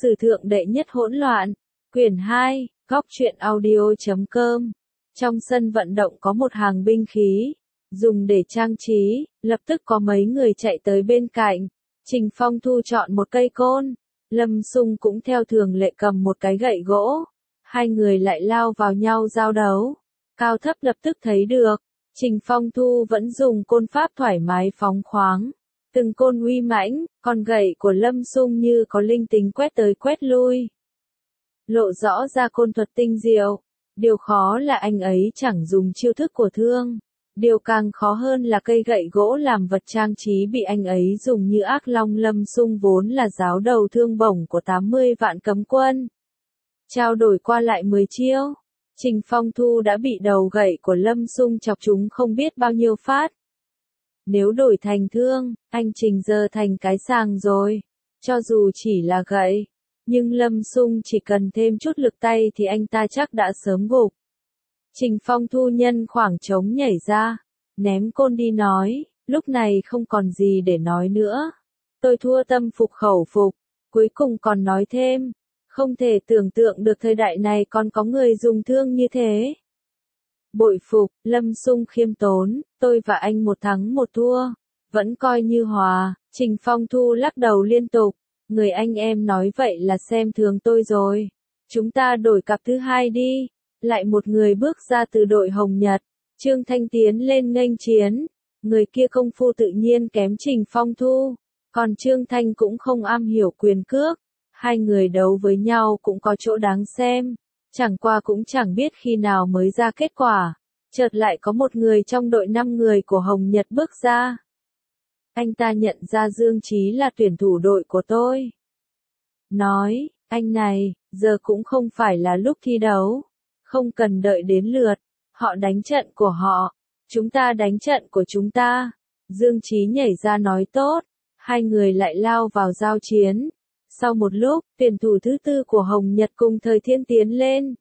Sử thượng đệ nhất hỗn loạn, quyển 2, góc truyện audio.com. Trong sân vận động có một hàng binh khí, dùng để trang trí, lập tức có mấy người chạy tới bên cạnh. Trình Phong Thu chọn một cây côn, Lâm Sung cũng theo thường lệ cầm một cái gậy gỗ. Hai người lại lao vào nhau giao đấu. Cao thấp lập tức thấy được, Trình Phong Thu vẫn dùng côn pháp thoải mái phóng khoáng. Từng côn uy mãnh, còn gậy của Lâm Sung như có linh tính quét tới quét lui. Lộ rõ ra côn thuật tinh diệu. Điều khó là anh ấy chẳng dùng chiêu thức của thương. Điều càng khó hơn là cây gậy gỗ làm vật trang trí bị anh ấy dùng như ác long. Lâm Sung vốn là giáo đầu thương bổng của 80 vạn cấm quân. Trao đổi qua lại 10 chiêu, Trình Phong Thu đã bị đầu gậy của Lâm Sung chọc trúng không biết bao nhiêu phát. Nếu đổi thành thương, anh Trình giờ thành cái sàng rồi. Cho dù chỉ là gậy, nhưng Lâm Sung chỉ cần thêm chút lực tay thì anh ta chắc đã sớm gục. Trình Phong Thu nhân khoảng trống nhảy ra, ném côn đi nói, lúc này không còn gì để nói nữa. Tôi thua tâm phục khẩu phục, cuối cùng còn nói thêm, không thể tưởng tượng được thời đại này còn có người dùng thương như thế. Bội phục, Lâm Sung khiêm tốn, tôi và anh một thắng một thua, vẫn coi như hòa. Trình Phong Thu lắc đầu liên tục, người anh em nói vậy là xem thường tôi rồi. Chúng ta đổi cặp thứ hai đi. Lại một người bước ra từ đội Hồng Nhật, Trương Thanh tiến lên nghênh chiến. Người kia công phu tự nhiên kém Trình Phong Thu, còn Trương Thanh cũng không am hiểu quyền cước. Hai người đấu với nhau cũng có chỗ đáng xem, chẳng qua cũng chẳng biết khi nào mới ra kết quả. Chợt lại có một người trong đội 5 người của Hồng Nhật bước ra. Anh ta nhận ra Dương Chí là tuyển thủ đội của tôi. Nói, anh này, giờ cũng không phải là lúc thi đấu. Không cần đợi đến lượt, họ đánh trận của họ, chúng ta đánh trận của chúng ta. Dương Chí nhảy ra nói tốt, hai người lại lao vào giao chiến. Sau một lúc, tuyển thủ thứ tư của Hồng Nhật cùng Thời Thiên tiến lên.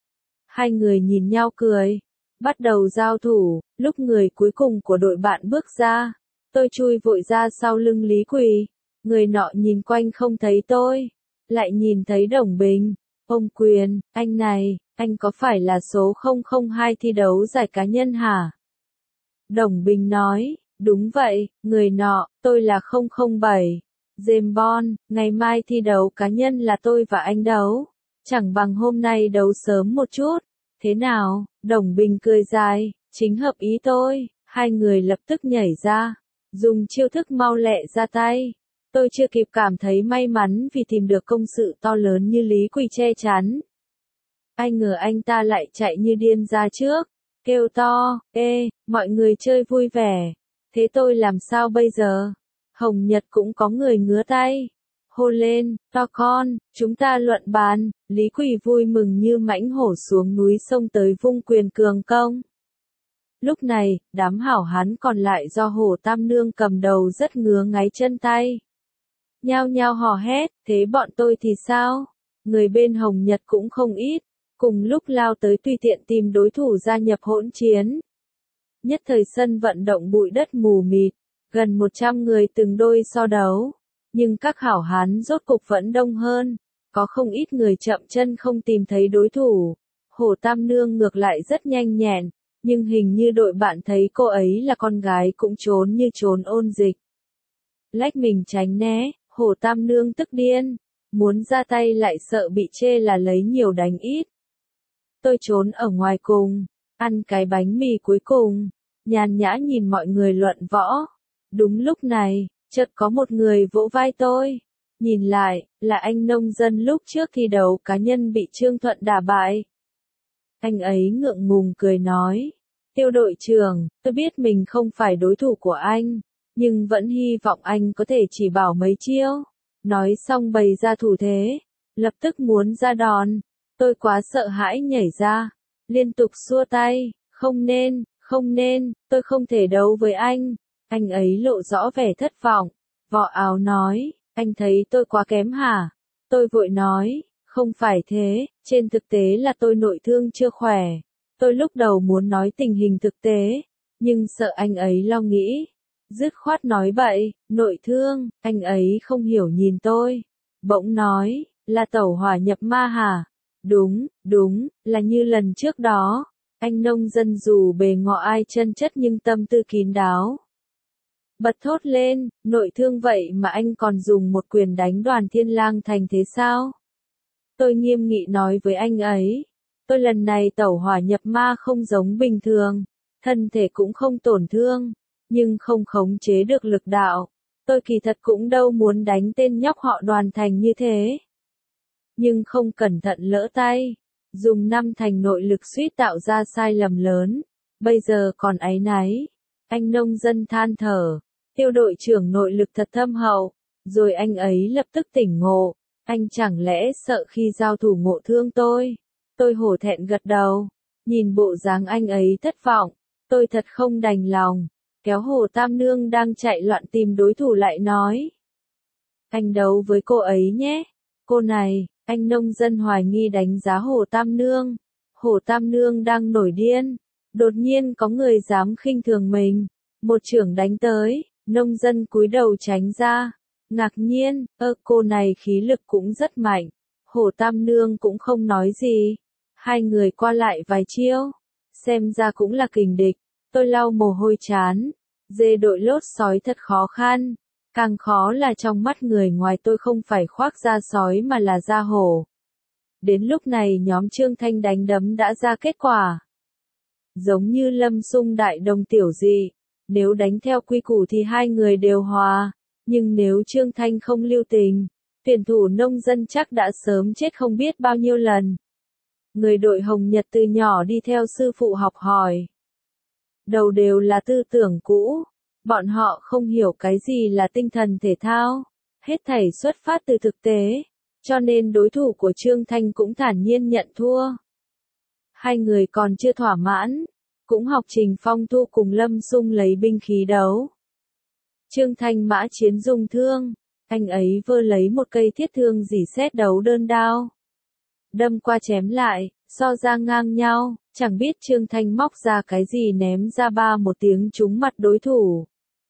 Hai người nhìn nhau cười, bắt đầu giao thủ. Lúc người cuối cùng của đội bạn bước ra, tôi chui vội ra sau lưng Lý Quỳ. Người nọ nhìn quanh không thấy tôi, lại nhìn thấy Đồng Bình. Ông Quyền, anh này, anh có phải là số 002 thi đấu giải cá nhân hả? Đồng Bình nói, đúng vậy, người nọ, tôi là 007. James Bond, ngày mai thi đấu cá nhân là tôi và anh đấu. Chẳng bằng hôm nay đấu sớm một chút. Thế nào? Đồng Bình cười dài, chính hợp ý tôi. Hai người lập tức nhảy ra, dùng chiêu thức mau lẹ ra tay. Tôi chưa kịp cảm thấy may mắn vì tìm được công sự to lớn như Lý Quỳ che chắn. Ai ngờ anh ta lại chạy như điên ra trước, kêu to, ê, mọi người chơi vui vẻ. Thế tôi làm sao bây giờ? Hồng Nhật cũng có người ngứa tay. Hô lên, to con, chúng ta luận bàn. Lý Quỳ vui mừng như mãnh hổ xuống núi xông tới vung quyền cường công. Lúc này, đám hảo hán còn lại do Hồ Tam Nương cầm đầu rất ngứa ngáy chân tay. Nhao nhao hò hét, thế bọn tôi thì sao? Người bên Hồng Nhật cũng không ít, cùng lúc lao tới tùy tiện tìm đối thủ gia nhập hỗn chiến. Nhất thời sân vận động bụi đất mù mịt, gần 100 người từng đôi so đấu, nhưng các hảo hán rốt cục vẫn đông hơn, có không ít người chậm chân không tìm thấy đối thủ. Hồ Tam Nương ngược lại rất nhanh nhẹn, nhưng hình như đội bạn thấy cô ấy là con gái cũng trốn như trốn ôn dịch. Lách mình tránh né, Hồ Tam Nương tức điên, muốn ra tay lại sợ bị chê là lấy nhiều đánh ít. Tôi trốn ở ngoài cùng, ăn cái bánh mì cuối cùng, nhàn nhã nhìn mọi người luận võ. Đúng lúc này, chợt có một người vỗ vai tôi. Nhìn lại, là anh nông dân lúc trước thi đấu cá nhân bị Trương Thuận đả bại. Anh ấy ngượng ngùng cười nói, Tiêu đội trưởng, tôi biết mình không phải đối thủ của anh, nhưng vẫn hy vọng anh có thể chỉ bảo mấy chiêu. Nói xong bày ra thủ thế, lập tức muốn ra đòn. Tôi quá sợ hãi nhảy ra, liên tục xua tay, không nên, tôi không thể đấu với anh. Anh ấy lộ rõ vẻ thất vọng, vò áo nói, anh thấy tôi quá kém hả? Tôi vội nói, không phải thế, trên thực tế là tôi nội thương chưa khỏe. Tôi lúc đầu muốn nói tình hình thực tế, nhưng sợ anh ấy lo nghĩ. Dứt khoát nói bậy, nội thương, anh ấy không hiểu nhìn tôi. Bỗng nói, Là tẩu hỏa nhập ma hả? Đúng, là như lần trước đó. Anh nông dân dù bề ngoài chân chất nhưng tâm tư kín đáo. Bật thốt lên, nội thương vậy mà anh còn dùng một quyền đánh Đoàn Thiên Lang thành thế sao? Tôi nghiêm nghị nói với anh ấy. Tôi lần này tẩu hỏa nhập ma không giống bình thường. Thân thể cũng không tổn thương. Nhưng không khống chế được lực đạo. Tôi kỳ thật cũng đâu muốn đánh tên nhóc họ Đoàn thành như thế. Nhưng không cẩn thận lỡ tay. Dùng 5 thành nội lực suýt tạo ra sai lầm lớn. Bây giờ còn áy náy. Anh nông dân than thở. Tiêu đội trưởng nội lực thật thâm hậu. Rồi anh ấy lập tức tỉnh ngộ. Anh chẳng lẽ sợ khi giao thủ ngộ thương tôi? Tôi hổ thẹn gật đầu. Nhìn bộ dáng anh ấy thất vọng. Tôi thật không đành lòng. Kéo Hồ Tam Nương đang chạy loạn tìm đối thủ lại nói. Anh đấu với cô ấy nhé. Cô này, anh nông dân hoài nghi đánh giá Hồ Tam Nương. Hồ Tam Nương đang nổi điên. Đột nhiên có người dám khinh thường mình. Một chưởng đánh tới, nông dân cúi đầu tránh ra. Ngạc nhiên, cô này khí lực cũng rất mạnh. Hồ Tam Nương cũng không nói gì. Hai người qua lại vài chiêu. Xem ra cũng là kình địch. Tôi lau mồ hôi chán. Dê đội lốt sói thật khó khăn. Càng khó là trong mắt người ngoài tôi không phải khoác da sói mà là da hổ. Đến lúc này nhóm Trương Thanh đánh đấm đã ra kết quả. Giống như Lâm Sung đại đồng tiểu dị. Nếu đánh theo quy củ thì hai người đều hòa. Nhưng nếu Trương Thanh không lưu tình, tuyển thủ nông dân chắc đã sớm chết không biết bao nhiêu lần. Người đội Hồng Nhật từ nhỏ đi theo sư phụ học hỏi. Đầu đều là tư tưởng cũ. Bọn họ không hiểu cái gì là tinh thần thể thao. Hết thảy xuất phát từ thực tế. Cho nên đối thủ của Trương Thanh cũng thản nhiên nhận thua. Hai người còn chưa thỏa mãn. Cũng học Trình Phong Thu cùng Lâm Sung lấy binh khí đấu. Trương Thanh mã chiến dùng thương. Anh ấy vơ lấy một cây thiết thương dỉ sét đấu đơn đao. Đâm qua chém lại, so ra ngang nhau. Chẳng biết Trương Thanh móc ra cái gì ném ra ba một tiếng trúng mặt đối thủ.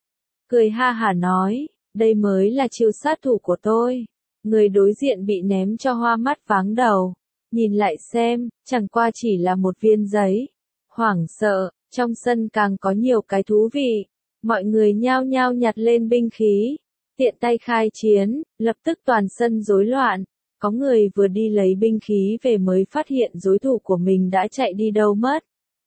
Cười ha hả nói, đây mới là chiêu sát thủ của tôi. Người đối diện bị ném cho hoa mắt váng đầu. Nhìn lại xem, chẳng qua chỉ là một viên giấy. Hoảng sợ, trong sân càng có nhiều cái thú vị. Mọi người nhao nhao nhặt lên binh khí. Tiện tay khai chiến, lập tức toàn sân rối loạn. Có người vừa đi lấy binh khí về mới phát hiện đối thủ của mình đã chạy đi đâu mất.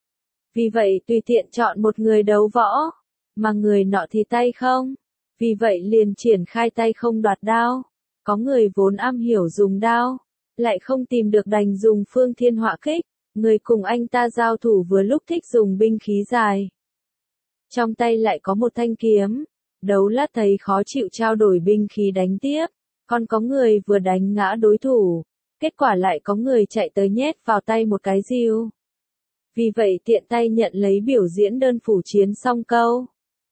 Vì vậy tùy tiện chọn một người đấu võ. Mà người nọ thì tay không. Vì vậy liền triển khai tay không đoạt đao. Có người vốn am hiểu dùng đao. Lại không tìm được đành dùng phương thiên họa kích. Người cùng anh ta giao thủ vừa lúc thích dùng binh khí dài. Trong tay lại có một thanh kiếm. Đấu lát thấy khó chịu trao đổi binh khí đánh tiếp. Còn có người vừa đánh ngã đối thủ. Kết quả lại có người chạy tới nhét vào tay một cái rìu. Vì vậy tiện tay nhận lấy biểu diễn đơn phủ chiến song câu.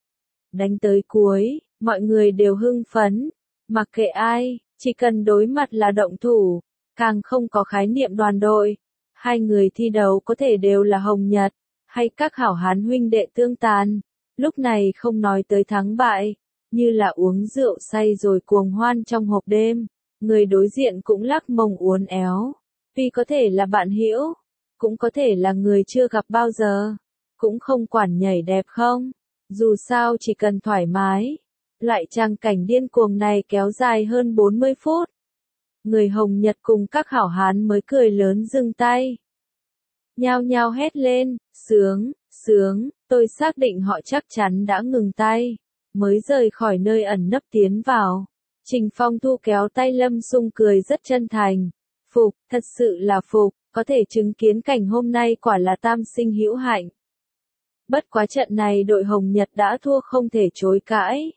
Đánh tới cuối, mọi người đều hưng phấn. Mặc kệ ai, chỉ cần đối mặt là động thủ. Càng không có khái niệm đoàn đội. Hai người thi đấu có thể đều là Hồng Nhật. Hay các hảo hán huynh đệ tương tàn. Lúc này không nói tới thắng bại. Như là uống rượu say rồi cuồng hoan trong hộp đêm. Người đối diện cũng lắc mông uốn éo. Tuy có thể là bạn hữu, cũng có thể là người chưa gặp bao giờ. Cũng không quản nhảy đẹp không. Dù sao chỉ cần thoải mái. Loại trang cảnh điên cuồng này kéo dài hơn 40 phút. Người Hồng Nhật cùng các hảo hán mới cười lớn dừng tay. Nhao nhao hét lên, sướng, tôi xác định họ chắc chắn đã ngừng tay. Mới rời khỏi nơi ẩn nấp tiến vào. Trình Phong Thu kéo tay Lâm Sung cười rất chân thành. Phục, thật sự là phục, có thể chứng kiến cảnh hôm nay quả là tam sinh hữu hạnh. Bất quá trận này đội Hồng Nhật đã thua không thể chối cãi.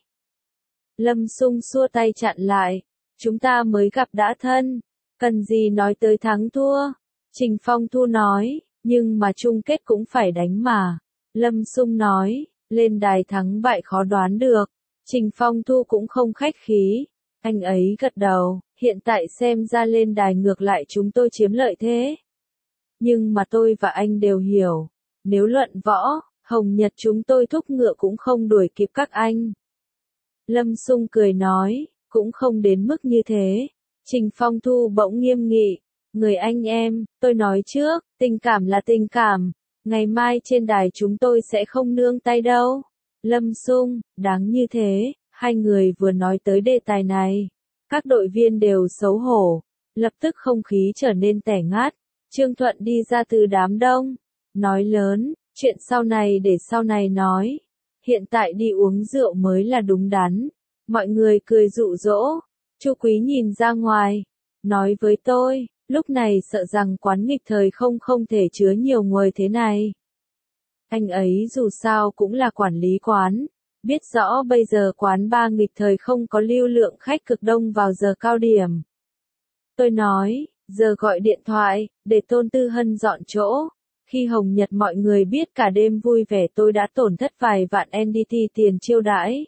Lâm Sung xua tay chặn lại. Chúng ta mới gặp đã thân. Cần gì nói tới thắng thua. Trình Phong Thu nói, nhưng mà chung kết cũng phải đánh mà. Lâm Sung nói, lên đài thắng bại khó đoán được. Trình Phong Thu cũng không khách khí. Anh ấy gật đầu, hiện tại xem ra lên đài ngược lại chúng tôi chiếm lợi thế. Nhưng mà tôi và anh đều hiểu. Nếu luận võ, Hồng Nhật chúng tôi thúc ngựa cũng không đuổi kịp các anh. Lâm Sung cười nói, cũng không đến mức như thế. Trình Phong Thu bỗng nghiêm nghị, người anh em, tôi nói trước, tình cảm là tình cảm, ngày mai trên đài chúng tôi sẽ không nương tay đâu. Lâm Sung, đáng như thế, hai người vừa nói tới đề tài này, các đội viên đều xấu hổ, lập tức không khí trở nên tẻ ngát. Trương Thuận đi ra từ đám đông, nói lớn, chuyện sau này để sau này nói, hiện tại đi uống rượu mới là đúng đắn. Mọi người cười dụ dỗ, Chu Quý nhìn ra ngoài, nói với tôi, lúc này sợ rằng quán nghịch thời không thể chứa nhiều người thế này. Anh ấy dù sao cũng là quản lý quán, biết rõ bây giờ quán bar nghịch thời không có lưu lượng khách cực đông vào giờ cao điểm. Tôi nói, giờ gọi điện thoại, để Tôn Tư Hân dọn chỗ. Khi Hồng Nhật mọi người biết cả đêm vui vẻ tôi đã tổn thất vài vạn NDT tiền chiêu đãi.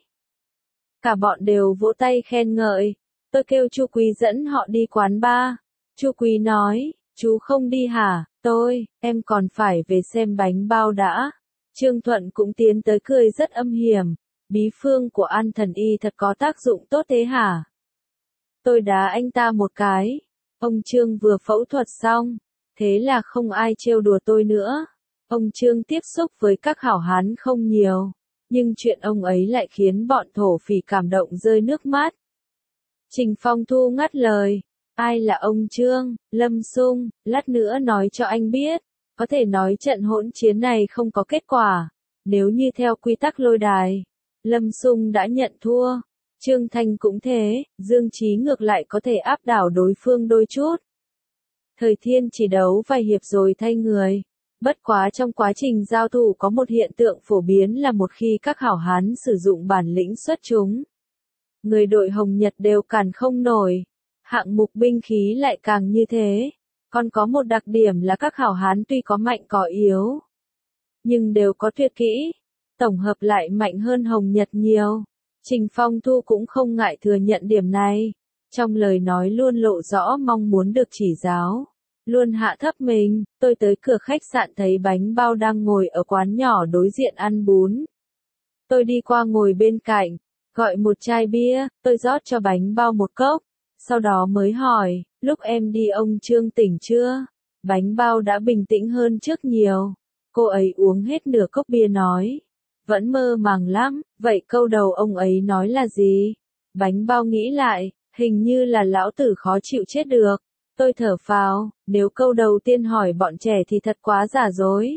Cả bọn đều vỗ tay khen ngợi. Tôi kêu Chu Quý dẫn họ đi quán bar. Chu Quý nói, chú không đi hả? Em còn phải về xem bánh bao đã. Trương Thuận cũng tiến tới cười rất âm hiểm. Bí phương của An Thần Y thật có tác dụng tốt thế hả? Tôi đá anh ta một cái. Ông Trương vừa phẫu thuật xong, thế là không ai trêu đùa tôi nữa. Ông Trương tiếp xúc với các hảo hán không nhiều, nhưng chuyện ông ấy lại khiến bọn thổ phỉ cảm động rơi nước mắt. Trình Phong Thu ngắt lời, ai là ông Trương? Lâm Sung, lát nữa nói cho anh biết, có thể nói trận hỗn chiến này không có kết quả, nếu như theo quy tắc lôi đài. Lâm Sung đã nhận thua. Trương Thanh cũng thế, Dương Chí ngược lại có thể áp đảo đối phương đôi chút. Thời Thiên chỉ đấu vài hiệp rồi thay người. Bất quá trong quá trình giao thủ có một hiện tượng phổ biến là một khi các hảo hán sử dụng bản lĩnh xuất chúng, người đội Hồng Nhật đều cản không nổi. Hạng mục binh khí lại càng như thế. Còn có một đặc điểm là các hảo hán tuy có mạnh có yếu, nhưng đều có tuyệt kỹ, tổng hợp lại mạnh hơn Hồng Nhật nhiều. Trình Phong Thu cũng không ngại thừa nhận điểm này, trong lời nói luôn lộ rõ mong muốn được chỉ giáo, luôn hạ thấp mình. Tôi tới cửa khách sạn thấy bánh bao đang ngồi ở quán nhỏ đối diện ăn bún. Tôi đi qua ngồi bên cạnh, gọi một chai bia, tôi rót cho bánh bao một cốc, sau đó mới hỏi, lúc em đi ông Trương tỉnh chưa? Bánh bao đã bình tĩnh hơn trước nhiều. Cô ấy uống hết nửa cốc bia nói, vẫn mơ màng lắm. Vậy câu đầu ông ấy nói là gì? Bánh bao nghĩ lại, hình như là lão tử khó chịu chết được. Tôi thở phào, nếu câu đầu tiên hỏi bọn trẻ thì thật quá giả dối.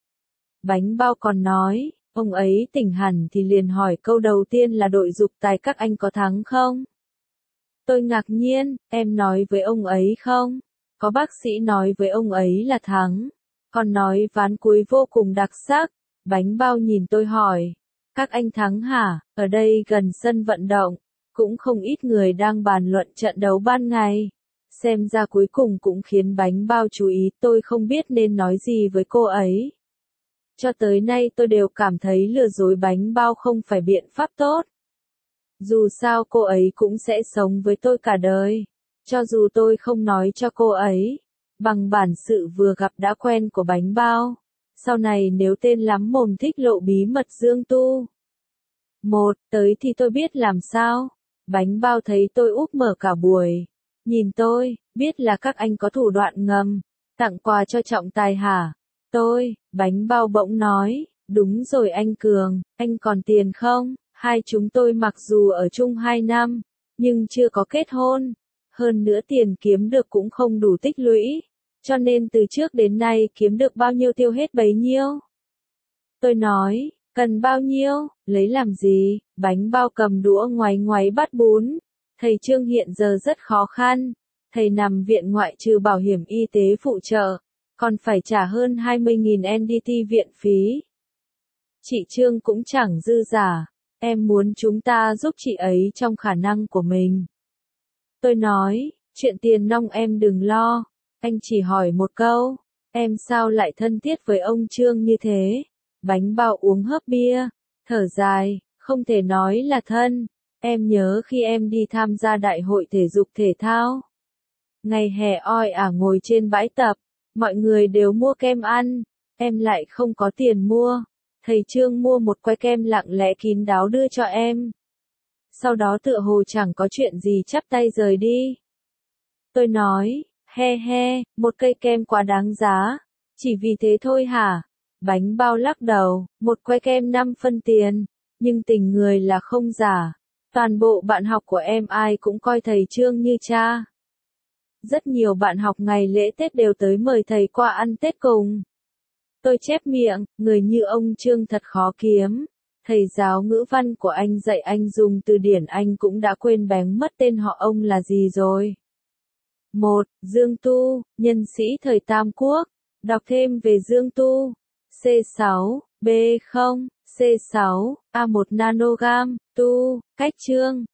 Bánh bao còn nói, ông ấy tỉnh hẳn thì liền hỏi câu đầu tiên là đội dục tài các anh có thắng không? Tôi ngạc nhiên, em nói với ông ấy không? Có bác sĩ nói với ông ấy là thắng, còn nói ván cuối vô cùng đặc sắc. Bánh bao nhìn tôi hỏi, các anh thắng hả? Ở đây gần sân vận động, cũng không ít người đang bàn luận trận đấu ban ngày. Xem ra cuối cùng cũng khiến bánh bao chú ý, tôi không biết nên nói gì với cô ấy. Cho tới nay tôi đều cảm thấy lừa dối bánh bao không phải biện pháp tốt. Dù sao cô ấy cũng sẽ sống với tôi cả đời. Cho dù tôi không nói cho cô ấy, bằng bản sự vừa gặp đã quen của bánh bao. Sau này nếu tên lắm mồm thích lộ bí mật Dương Tu. Tới thì tôi biết làm sao. Bánh bao thấy tôi úp mở cả buổi. Nhìn tôi, biết là các anh có thủ đoạn ngầm. Tặng quà cho trọng tài hả? Bánh bao bỗng nói, đúng rồi anh Cường, anh còn tiền không? Hai chúng tôi mặc dù ở chung 2 năm, nhưng chưa có kết hôn. Hơn nữa tiền kiếm được cũng không đủ tích lũy. Cho nên từ trước đến nay kiếm được bao nhiêu tiêu hết bấy nhiêu. Tôi nói, cần bao nhiêu, lấy làm gì? Bánh bao cầm đũa ngoáy ngoáy bát bún. Thầy Trương hiện giờ rất khó khăn. Thầy nằm viện ngoại trừ bảo hiểm y tế phụ trợ, còn phải trả hơn 20.000 NDT viện phí. Chị Trương cũng chẳng dư giả. Em muốn chúng ta giúp chị ấy trong khả năng của mình. Tôi nói, chuyện tiền nong em đừng lo. Anh chỉ hỏi một câu, em sao lại thân thiết với ông Trương như thế? Bánh bao uống hớp bia, thở dài, không thể nói là thân. Em nhớ khi em đi tham gia đại hội thể dục thể thao. Ngày hè oi ả ngồi trên bãi tập, mọi người đều mua kem ăn, em lại không có tiền mua. Thầy Trương mua một que kem lặng lẽ kín đáo đưa cho em. Sau đó tựa hồ chẳng có chuyện gì chắp tay rời đi. Tôi nói, he he, một cây kem quá đáng giá. Chỉ vì thế thôi hả? Bánh bao lắc đầu, một que kem 5 phân tiền. Nhưng tình người là không giả. Toàn bộ bạn học của em ai cũng coi thầy Trương như cha. Rất nhiều bạn học ngày lễ Tết đều tới mời thầy qua ăn Tết cùng. Tôi chép miệng, người như ông Trương thật khó kiếm. Thầy giáo ngữ văn của anh dạy anh dùng từ điển anh cũng đã quên bén mất tên họ ông là gì rồi. 1. Dương Tu, nhân sĩ thời Tam Quốc. Đọc thêm về Dương Tu. C6, B0, C6, A1 nanogam, Tu, cách chương.